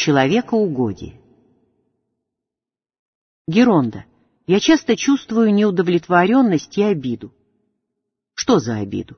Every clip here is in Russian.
Человекоугодие. Геронда, я часто чувствую неудовлетворенность и обиду. Что за обиду?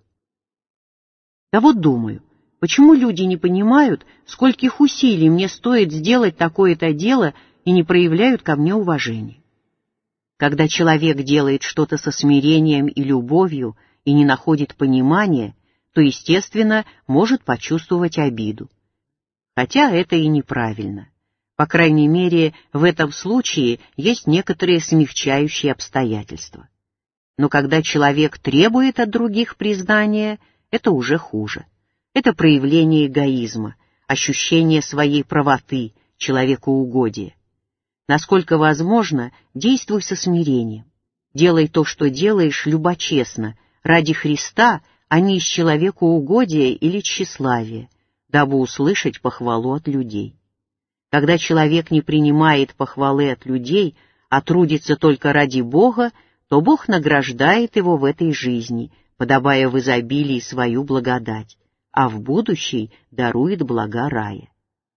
Да вот думаю, почему люди не понимают, скольких усилий мне стоит сделать такое-то дело и не проявляют ко мне уважения? Когда человек делает что-то со смирением и любовью и не находит понимания, то, естественно, может почувствовать обиду. Хотя это и неправильно. По крайней мере, в этом случае есть некоторые смягчающие обстоятельства. Но когда человек требует от других признания, это уже хуже. Это проявление эгоизма, ощущение своей правоты, человекоугодия. Насколько возможно, действуй со смирением. Делай то, что делаешь, любочестно, ради Христа, а не из человекоугодия или тщеславия, дабы услышать похвалу от людей. Когда человек не принимает похвалы от людей, а трудится только ради Бога, то Бог награждает его в этой жизни, подобая в изобилии свою благодать, а в будущей дарует блага рая.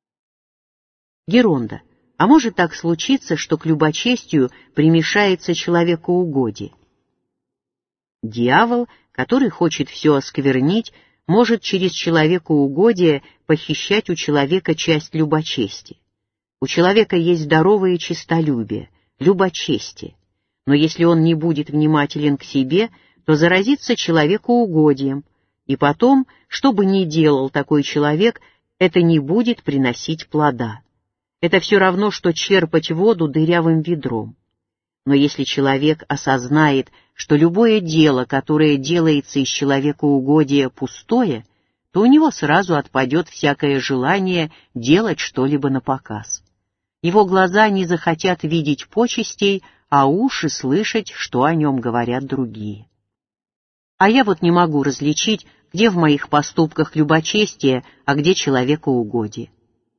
Геронда, а может так случиться, что к любочестию примешается человекоугодие? Дьявол, который хочет все осквернить, может через человекоугодие похищать у человека часть любочестия. У человека есть здоровое честолюбие, любочестие, но если он не будет внимателен к себе, то заразится человекоугодием, и потом, что бы ни делал такой человек, это не будет приносить плода. Это все равно, что черпать воду дырявым ведром. Но если человек осознает, что любое дело, которое делается из человекоугодия, пустое, то у него сразу отпадет всякое желание делать что-либо напоказ. Его глаза не захотят видеть почестей, а уши слышать, что о нем говорят другие. А я вот не могу различить, где в моих поступках любочестие, а где человекоугодие.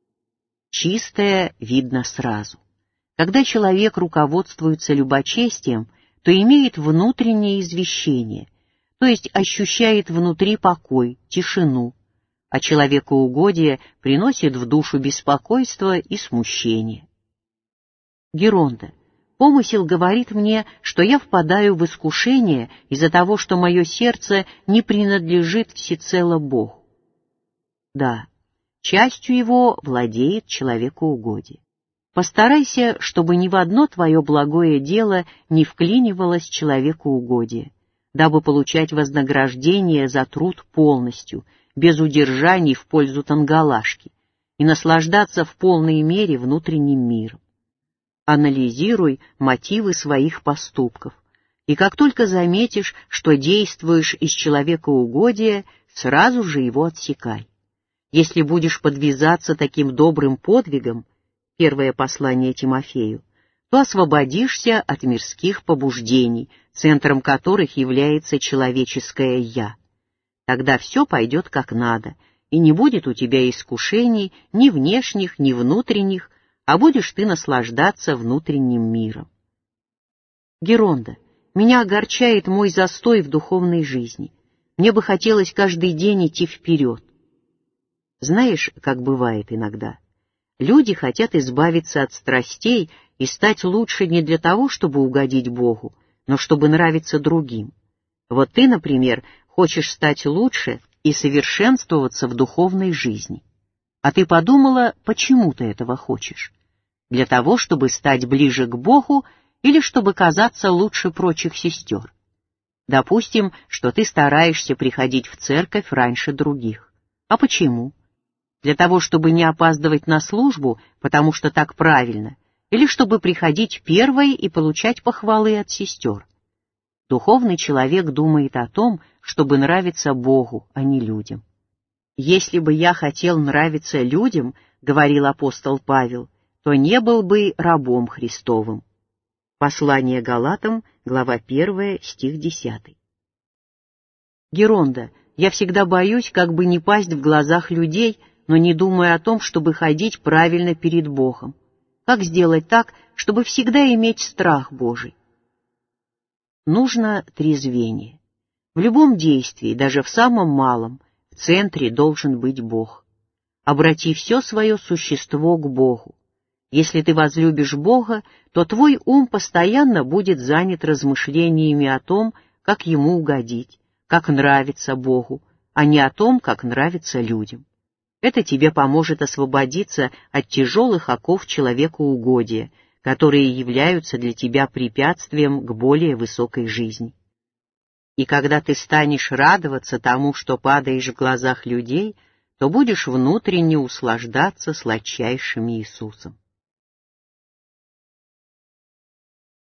Чистое видно сразу. Когда человек руководствуется любочестием, то имеет внутреннее извещение, то есть ощущает внутри покой, тишину, а человекоугодие приносит в душу беспокойство и смущение. Геронда, помысел говорит мне, что я впадаю в искушение из-за того, что мое сердце не принадлежит всецело Богу. Да, частью его владеет человекоугодие. Постарайся, чтобы ни в одно твое благое дело не вклинивалось человекоугодие, дабы получать вознаграждение за труд полностью, без удержаний в пользу тангалашки, и наслаждаться в полной мере внутренним миром. Анализируй мотивы своих поступков, и как только заметишь, что действуешь из человекоугодия, сразу же его отсекай. Если будешь подвязаться таким добрым подвигом, первое послание Тимофею, то освободишься от мирских побуждений, центром которых является человеческое «я». Тогда все пойдет как надо, и не будет у тебя искушений ни внешних, ни внутренних, а будешь ты наслаждаться внутренним миром. Геронда, меня огорчает мой застой в духовной жизни. Мне бы хотелось каждый день идти вперед. Знаешь, как бывает иногда? Люди хотят избавиться от страстей и стать лучше не для того, чтобы угодить Богу, но чтобы нравиться другим. Вот ты, например, хочешь стать лучше и совершенствоваться в духовной жизни. А ты подумала, почему ты этого хочешь? Для того, чтобы стать ближе к Богу или чтобы казаться лучше прочих сестер? Допустим, что ты стараешься приходить в церковь раньше других. А почему? Для того, чтобы не опаздывать на службу, потому что так правильно, или чтобы приходить первой и получать похвалы от сестер. Духовный человек думает о том, чтобы нравиться Богу, а не людям. «Если бы я хотел нравиться людям, — говорил апостол Павел, — то не был бы рабом Христовым». Послание Галатам, глава 1, стих 10. Геронда, я всегда боюсь, как бы не пасть в глазах людей, но не думаю о том, чтобы ходить правильно перед Богом. Как сделать так, чтобы всегда иметь страх Божий? Нужно трезвение. В любом действии, даже в самом малом, в центре должен быть Бог. обрати все свое существо к Богу. Если ты возлюбишь Бога, то твой ум постоянно будет занят размышлениями о том, как Ему угодить, как нравится Богу, а не о том, как нравится людям. Это тебе поможет освободиться от тяжелых оков человекоугодия, которые являются для тебя препятствием к более высокой жизни. И когда ты станешь радоваться тому, что падаешь в глазах людей, то будешь внутренне услаждаться сладчайшим Иисусом.